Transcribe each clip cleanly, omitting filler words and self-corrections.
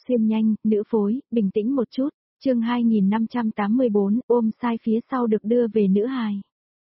xuyên nhanh, nữ phối, bình tĩnh một chút. Chương 2584, ôm sai phía sau được đưa về nữ hài.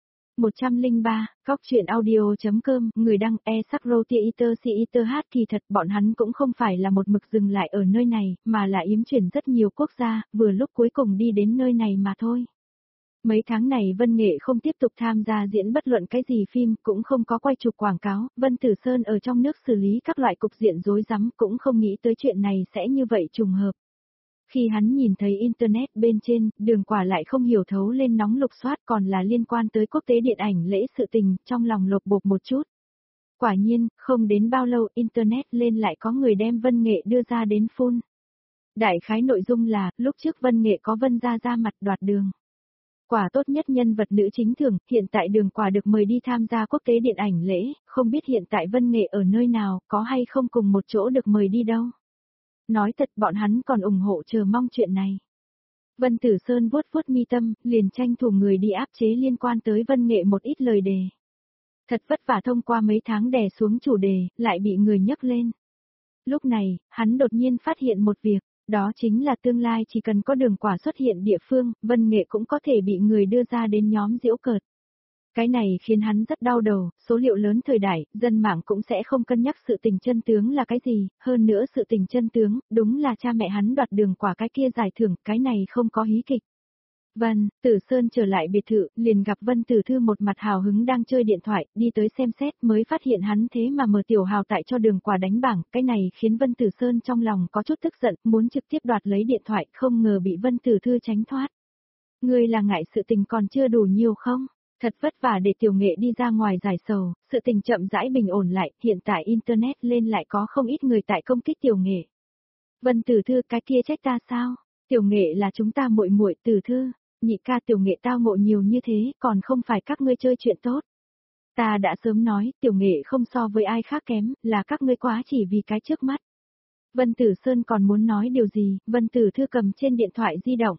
103, Cóc truyện audio.com, người đăng Sakro Theater Theater hát. Kỳ thật bọn hắn cũng không phải là một mực dừng lại ở nơi này, mà là yếm chuyển rất nhiều quốc gia, vừa lúc cuối cùng đi đến nơi này mà thôi. Mấy tháng này Vân Nghệ không tiếp tục tham gia diễn bất luận cái gì phim, cũng không có quay chụp quảng cáo, Vân Tử Sơn ở trong nước xử lý các loại cục diện rối rắm, cũng không nghĩ tới chuyện này sẽ như vậy trùng hợp. Khi hắn nhìn thấy Internet bên trên, Đường Quả lại không hiểu thấu lên nóng lục soát còn là liên quan tới quốc tế điện ảnh lễ sự tình, trong lòng lột bột một chút. Quả nhiên, không đến bao lâu Internet lên lại có người đem Vân Nghệ đưa ra đến phun. Đại khái nội dung là, lúc trước Vân Nghệ có Vân gia ra mặt đoạt đường. Quả tốt nhất nhân vật nữ chính thưởng, hiện tại Đường Quả được mời đi tham gia quốc tế điện ảnh lễ, không biết hiện tại Vân Nghệ ở nơi nào, có hay không cùng một chỗ được mời đi đâu. Nói thật bọn hắn còn ủng hộ chờ mong chuyện này. Vân Tử Sơn vuốt vuốt mi tâm, liền tranh thủ người đi áp chế liên quan tới Vân Nghệ một ít lời đề. Thật vất vả thông qua mấy tháng đè xuống chủ đề, lại bị người nhấc lên. Lúc này, hắn đột nhiên phát hiện một việc, đó chính là tương lai chỉ cần có Đường Quả xuất hiện địa phương, Vân Nghệ cũng có thể bị người đưa ra đến nhóm giễu cợt. Cái này khiến hắn rất đau đầu, số liệu lớn thời đại, dân mạng cũng sẽ không cân nhắc sự tình chân tướng là cái gì, hơn nữa sự tình chân tướng, đúng là cha mẹ hắn đoạt Đường Quả cái kia giải thưởng, cái này không có hí kịch. Vân Tử Sơn trở lại biệt thự, liền gặp Vân Tử Thư một mặt hào hứng đang chơi điện thoại, đi tới xem xét mới phát hiện hắn thế mà mở tiểu hào tại cho Đường Quả đánh bảng, cái này khiến Vân Tử Sơn trong lòng có chút tức giận, muốn trực tiếp đoạt lấy điện thoại, không ngờ bị Vân Tử Thư tránh thoát. Ngươi là ngại sự tình còn chưa đủ nhiều không? Thật vất vả để tiểu nghệ đi ra ngoài giải sầu, sự tình chậm rãi bình ổn lại, hiện tại Internet lên lại có không ít người tại công kích tiểu nghệ. Vân Tử Thư cái kia trách ta sao? Tiểu nghệ là chúng ta muội muội. Tử Thư, nhị ca tiểu nghệ tao ngộ nhiều như thế, còn không phải các ngươi chơi chuyện tốt. Ta đã sớm nói, tiểu nghệ không so với ai khác kém, là các ngươi quá chỉ vì cái trước mắt. Vân Tử Sơn còn muốn nói điều gì, Vân Tử Thư cầm trên điện thoại di động.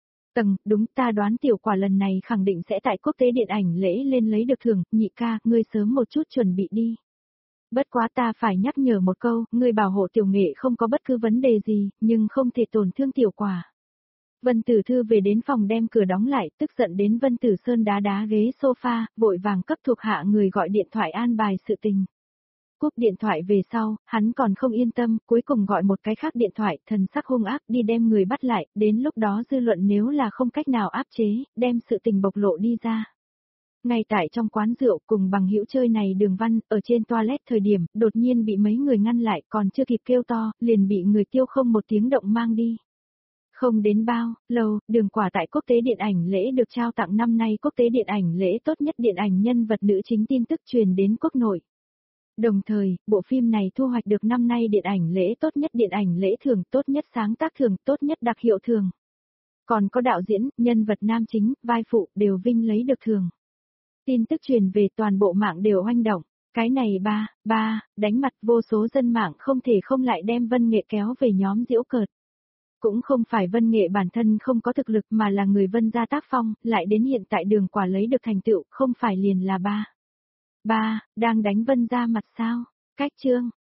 Đúng ta đoán tiểu quả lần này khẳng định sẽ tại quốc tế điện ảnh lễ lên lấy được thưởng, nhị ca, ngươi sớm một chút chuẩn bị đi. Bất quá ta phải nhắc nhở một câu, ngươi bảo hộ tiểu nghệ không có bất cứ vấn đề gì, nhưng không thể tổn thương tiểu quả. Vân Tử Thư về đến phòng đem cửa đóng lại, tức giận đến Vân Tử Sơn đá đá ghế sofa, vội vàng cấp thuộc hạ người gọi điện thoại an bài sự tình. Cúp điện thoại về sau, hắn còn không yên tâm, cuối cùng gọi một cái khác điện thoại, thần sắc hung ác đi đem người bắt lại, đến lúc đó dư luận nếu là không cách nào áp chế, đem sự tình bộc lộ đi ra. Ngay tại trong quán rượu cùng bằng hữu chơi này Đường Văn, ở trên toilet thời điểm, đột nhiên bị mấy người ngăn lại, còn chưa kịp kêu to, liền bị người tiêu không một tiếng động mang đi. Không đến bao lâu, Đường Quả tại quốc tế điện ảnh lễ được trao tặng năm nay quốc tế điện ảnh lễ tốt nhất điện ảnh nhân vật nữ chính tin tức truyền đến quốc nội. Đồng thời, bộ phim này thu hoạch được năm nay điện ảnh lễ tốt nhất điện ảnh lễ thưởng, tốt nhất sáng tác thưởng, tốt nhất đặc hiệu thưởng. Còn có đạo diễn, nhân vật nam chính, vai phụ đều vinh lấy được thưởng. Tin tức truyền về toàn bộ mạng đều oanh động. Cái này đánh mặt vô số dân mạng không thể không lại đem Vân Nghệ kéo về nhóm giễu cợt. Cũng không phải Vân Nghệ bản thân không có thực lực mà là người Vân gia tác phong, lại đến hiện tại Đường Quả lấy được thành tựu, không phải liền là đang đánh Vân gia mặt sao? Cách chương